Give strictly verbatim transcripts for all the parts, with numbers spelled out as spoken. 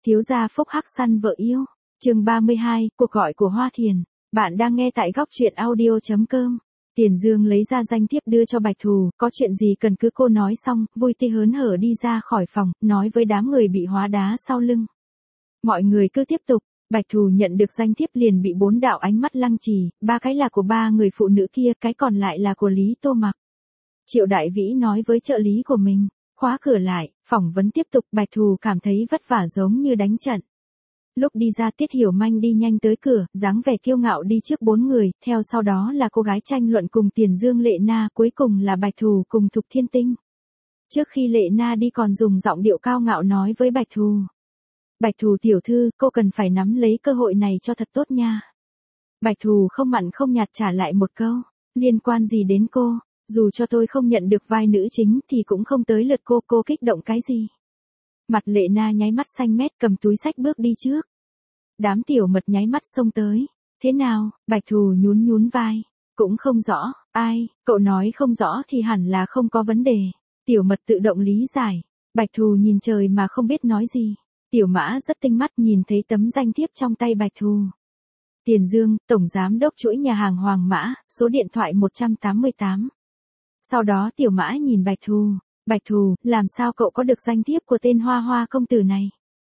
Thiếu gia phúc hắc săn vợ yêu. Chương ba mươi hai, cuộc gọi của Hoa Thiền. Bạn đang nghe tại góc truyện audio chấm com. Tiền Dương lấy ra danh thiếp đưa cho Bạch Thù, có chuyện gì cần cứ cô nói xong, vui tươi hớn hở đi ra khỏi phòng, nói với đám người bị hóa đá sau lưng. Mọi người cứ tiếp tục. Bạch Thù nhận được danh thiếp liền bị bốn đạo ánh mắt lăng trì, ba cái là của ba người phụ nữ kia, cái còn lại là của Lý Tô Mặc. Triệu Đại Vĩ nói với trợ lý của mình, khóa cửa lại, phỏng vấn tiếp tục. Bạch Thù cảm thấy vất vả giống như đánh trận. Lúc đi ra Tiết Hiểu Manh đi nhanh tới cửa, dáng vẻ kiêu ngạo đi trước bốn người, theo sau đó là cô gái tranh luận cùng Tiền Dương Lệ Na, cuối cùng là Bạch Thù cùng Thục Thiên Tinh. Trước khi Lệ Na đi còn dùng giọng điệu cao ngạo nói với Bạch Thù. Bạch Thù tiểu thư, cô cần phải nắm lấy cơ hội này cho thật tốt nha. Bạch Thù không mặn không nhạt trả lại một câu, liên quan gì đến cô, dù cho tôi không nhận được vai nữ chính thì cũng không tới lượt cô, cô kích động cái gì. Mặt Lệ Na nháy mắt xanh mét cầm túi xách bước đi trước. Đám tiểu mật nháy mắt xông tới, thế nào, Bạch Thù nhún nhún vai, cũng không rõ, ai, cậu nói không rõ thì hẳn là không có vấn đề. Tiểu mật tự động lý giải, Bạch Thù nhìn trời mà không biết nói gì. Tiểu Mã rất tinh mắt nhìn thấy tấm danh thiếp trong tay Bạch Thù. Tiền Dương, Tổng Giám đốc chuỗi nhà hàng Hoàng Mã, số điện thoại một trăm tám mươi tám. Sau đó Tiểu Mã nhìn Bạch Thù, Bạch Thù, làm sao cậu có được danh thiếp của tên Hoa Hoa công tử này?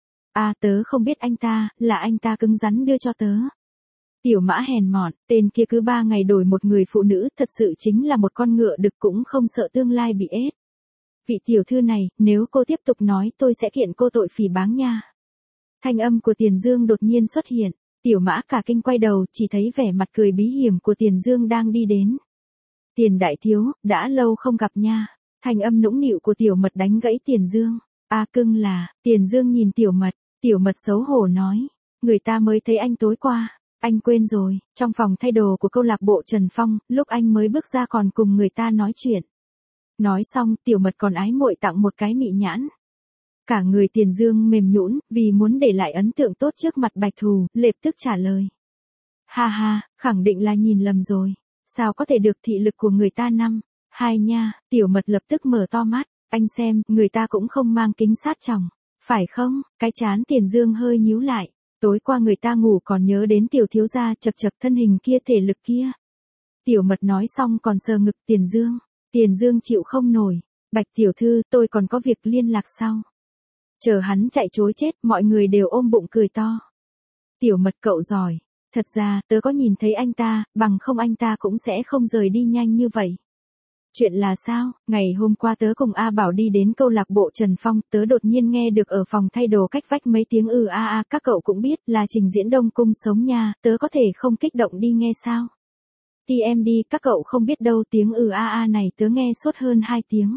À tớ không biết anh ta, là anh ta cứng rắn đưa cho tớ. Tiểu Mã hèn mọn, tên kia cứ ba ngày đổi một người phụ nữ, thật sự chính là một con ngựa đực cũng không sợ tương lai bị ết. Vị tiểu thư này, nếu cô tiếp tục nói tôi sẽ kiện cô tội phỉ báng nha. Thanh âm của Tiền Dương đột nhiên xuất hiện, Tiểu Mã cả kinh quay đầu, chỉ thấy vẻ mặt cười bí hiểm của Tiền Dương đang đi đến. Tiền đại thiếu, đã lâu không gặp nha. Thanh âm nũng nịu của Tiểu Mật đánh gãy Tiền Dương. A cưng là, Tiền Dương nhìn Tiểu Mật, Tiểu Mật xấu hổ nói, người ta mới thấy anh tối qua, anh quên rồi, trong phòng thay đồ của câu lạc bộ Trần Phong, lúc anh mới bước ra còn cùng người ta nói chuyện. Nói xong, Tiểu Mật còn ái muội tặng một cái mị nhãn. Cả người Tiền Dương mềm nhũn, vì muốn để lại ấn tượng tốt trước mặt Bạch Thù, lập tức trả lời. Ha ha, khẳng định là nhìn lầm rồi, sao có thể được thị lực của người ta năm, hai nha. Tiểu Mật lập tức mở to mắt, anh xem, người ta cũng không mang kính sát tròng, phải không? Cái trán Tiền Dương hơi nhíu lại, tối qua người ta ngủ còn nhớ đến tiểu thiếu gia chật chật thân hình kia thể lực kia. Tiểu Mật nói xong còn sờ ngực Tiền Dương. Tiền Dương chịu không nổi, Bạch tiểu thư, tôi còn có việc liên lạc sau. Chờ hắn chạy trối chết, mọi người đều ôm bụng cười to. Tiểu Mật cậu giỏi, thật ra, tớ có nhìn thấy anh ta, bằng không anh ta cũng sẽ không rời đi nhanh như vậy. Chuyện là sao, ngày hôm qua tớ cùng A Bảo đi đến câu lạc bộ Trần Phong, tớ đột nhiên nghe được ở phòng thay đồ cách vách mấy tiếng ừ a a, các cậu cũng biết là trình diễn Đông Cung sống nha, tớ có thể không kích động đi nghe sao? tê em đê, các cậu không biết đâu, tiếng ừ a a này tớ nghe suốt hơn hai tiếng.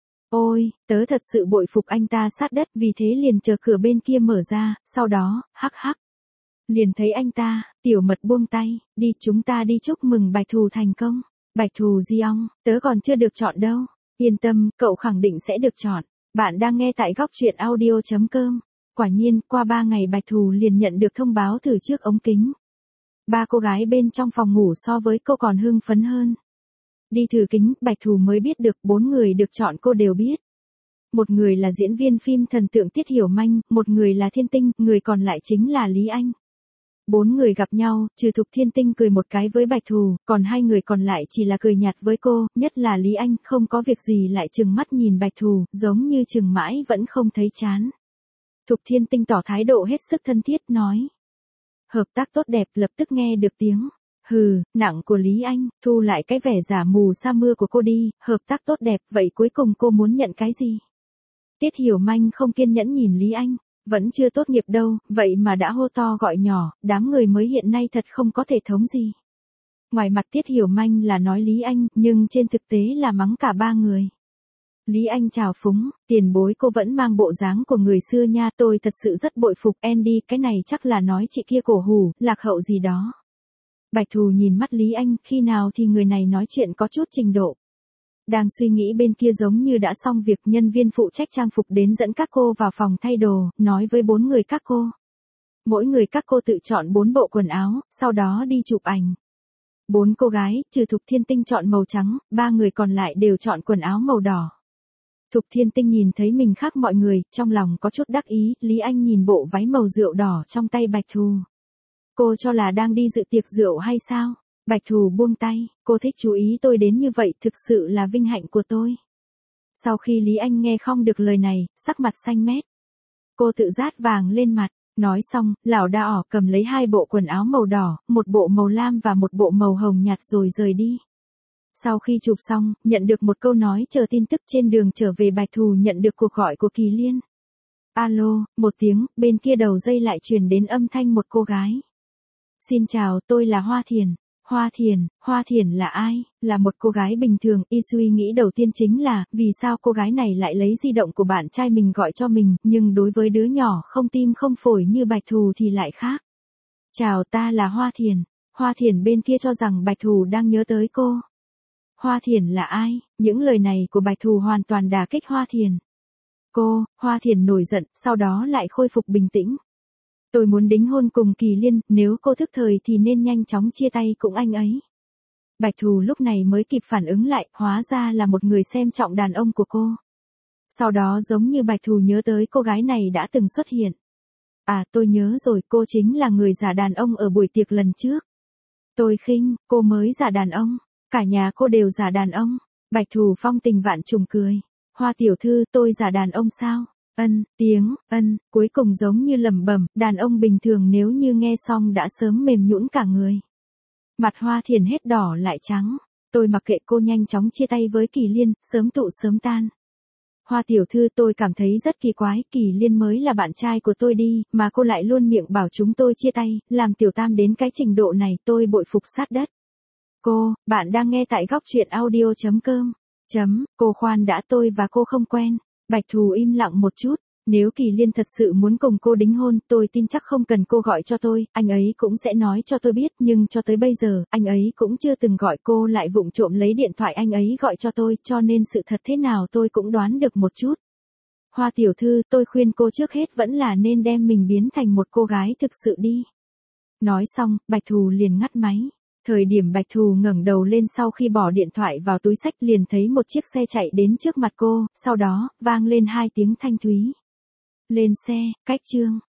Ôi, tớ thật sự bội phục anh ta sát đất, vì thế liền chờ cửa bên kia mở ra, sau đó, hắc hắc. Liền thấy anh ta, Tiểu Mật buông tay, đi chúng ta đi chúc mừng Bạch Thù thành công. Bạch Thù di ong, tớ còn chưa được chọn đâu. Yên tâm, cậu khẳng định sẽ được chọn. Bạn đang nghe tại góc truyện audio chấm com. Quả nhiên, qua ba ngày Bạch Thù liền nhận được thông báo từ trước ống kính. Ba cô gái bên trong phòng ngủ so với cô còn hưng phấn hơn. Đi thử kính, Bạch Thù mới biết được bốn người được chọn cô đều biết. Một người là diễn viên phim thần tượng Tiết Hiểu Manh, một người là Thiên Tinh, người còn lại chính là Lý Anh. Bốn người gặp nhau, trừ Thục Thiên Tinh cười một cái với Bạch Thù, còn hai người còn lại chỉ là cười nhạt với cô, nhất là Lý Anh, không có việc gì lại trừng mắt nhìn Bạch Thù, giống như trừng mãi vẫn không thấy chán. Thục Thiên Tinh tỏ thái độ hết sức thân thiết, nói. Hợp tác tốt đẹp, lập tức nghe được tiếng. Hừ, nặng của Lý Anh, thu lại cái vẻ giả mù sa mưa của cô đi, hợp tác tốt đẹp, vậy cuối cùng cô muốn nhận cái gì? Tiết Hiểu Manh không kiên nhẫn nhìn Lý Anh. Vẫn chưa tốt nghiệp đâu, vậy mà đã hô to gọi nhỏ, đám người mới hiện nay thật không có thể thống gì. Ngoài mặt Tiết Hiểu Manh là nói Lý Anh, nhưng trên thực tế là mắng cả ba người. Lý Anh chào phúng, tiền bối cô vẫn mang bộ dáng của người xưa nha, tôi thật sự rất bội phục Andy, cái này chắc là nói chị kia cổ hủ, lạc hậu gì đó. Bạch Thù nhìn mắt Lý Anh, khi nào thì người này nói chuyện có chút trình độ. Đang suy nghĩ bên kia giống như đã xong việc, nhân viên phụ trách trang phục đến dẫn các cô vào phòng thay đồ, nói với bốn người các cô. Mỗi người các cô tự chọn bốn bộ quần áo, sau đó đi chụp ảnh. Bốn cô gái, trừ Thục Thiên Tinh chọn màu trắng, ba người còn lại đều chọn quần áo màu đỏ. Thục Thiên Tinh nhìn thấy mình khác mọi người, trong lòng có chút đắc ý, Lý Anh nhìn bộ váy màu rượu đỏ trong tay Bạch Thù. Cô cho là đang đi dự tiệc rượu hay sao? Bạch Thù buông tay, cô thích chú ý tôi đến như vậy, thực sự là vinh hạnh của tôi. Sau khi Lý Anh nghe không được lời này, sắc mặt xanh mét. Cô tự rát vàng lên mặt, nói xong, lão đa ỏ cầm lấy hai bộ quần áo màu đỏ, một bộ màu lam và một bộ màu hồng nhạt rồi rời đi. Sau khi chụp xong, nhận được một câu nói chờ tin tức trên đường trở về Bạch Thù nhận được cuộc gọi của Kỳ Liên. Alo, một tiếng, bên kia đầu dây lại truyền đến âm thanh một cô gái. Xin chào, tôi là Hoa Thiền. Hoa Thiền, Hoa Thiền là ai? Là một cô gái bình thường, y suy nghĩ đầu tiên chính là, vì sao cô gái này lại lấy di động của bạn trai mình gọi cho mình, nhưng đối với đứa nhỏ không tim không phổi như Bạch Thù thì lại khác. Chào, ta là Hoa Thiền. Hoa Thiền bên kia cho rằng Bạch Thù đang nhớ tới cô. Hoa Thiền là ai? Những lời này của Bạch Thù hoàn toàn đả kích Hoa Thiền. Cô, Hoa Thiền nổi giận, sau đó lại khôi phục bình tĩnh. Tôi muốn đính hôn cùng Kỳ Liên, nếu cô thức thời thì nên nhanh chóng chia tay cùng anh ấy. Bạch Thù lúc này mới kịp phản ứng lại, hóa ra là một người xem trọng đàn ông của cô. Sau đó giống như Bạch Thù nhớ tới cô gái này đã từng xuất hiện. À, tôi nhớ rồi, cô chính là người giả đàn ông ở buổi tiệc lần trước. Tôi khinh, cô mới giả đàn ông, cả nhà cô đều giả đàn ông. Bạch Thù phong tình vạn trùng cười. Hoa tiểu thư, tôi giả đàn ông sao? Ân, tiếng, ân, cuối cùng giống như lẩm bẩm, đàn ông bình thường nếu như nghe xong đã sớm mềm nhũn cả người. Mặt Hoa Thiền hết đỏ lại trắng. Tôi mặc kệ cô, nhanh chóng chia tay với Kỳ Liên, sớm tụ sớm tan. Hoa tiểu thư, tôi cảm thấy rất kỳ quái, Kỳ Liên mới là bạn trai của tôi đi, mà cô lại luôn miệng bảo chúng tôi chia tay, làm tiểu tam đến cái trình độ này, tôi bội phục sát đất. Cô, bạn đang nghe tại góc truyện audio chấm com. Chấm, cô khoan đã, tôi và cô không quen. Bạch Thù im lặng một chút, nếu Kỳ Liên thật sự muốn cùng cô đính hôn, tôi tin chắc không cần cô gọi cho tôi, anh ấy cũng sẽ nói cho tôi biết, nhưng cho tới bây giờ, anh ấy cũng chưa từng gọi cô, lại vụng trộm lấy điện thoại anh ấy gọi cho tôi, cho nên sự thật thế nào tôi cũng đoán được một chút. Hoa tiểu thư, tôi khuyên cô trước hết vẫn là nên đem mình biến thành một cô gái thực sự đi. Nói xong, Bạch Thù liền ngắt máy. Thời điểm Bạch Thù ngẩng đầu lên sau khi bỏ điện thoại vào túi xách liền thấy một chiếc xe chạy đến trước mặt cô, sau đó, vang lên hai tiếng thanh thúy. Lên xe, cách chương.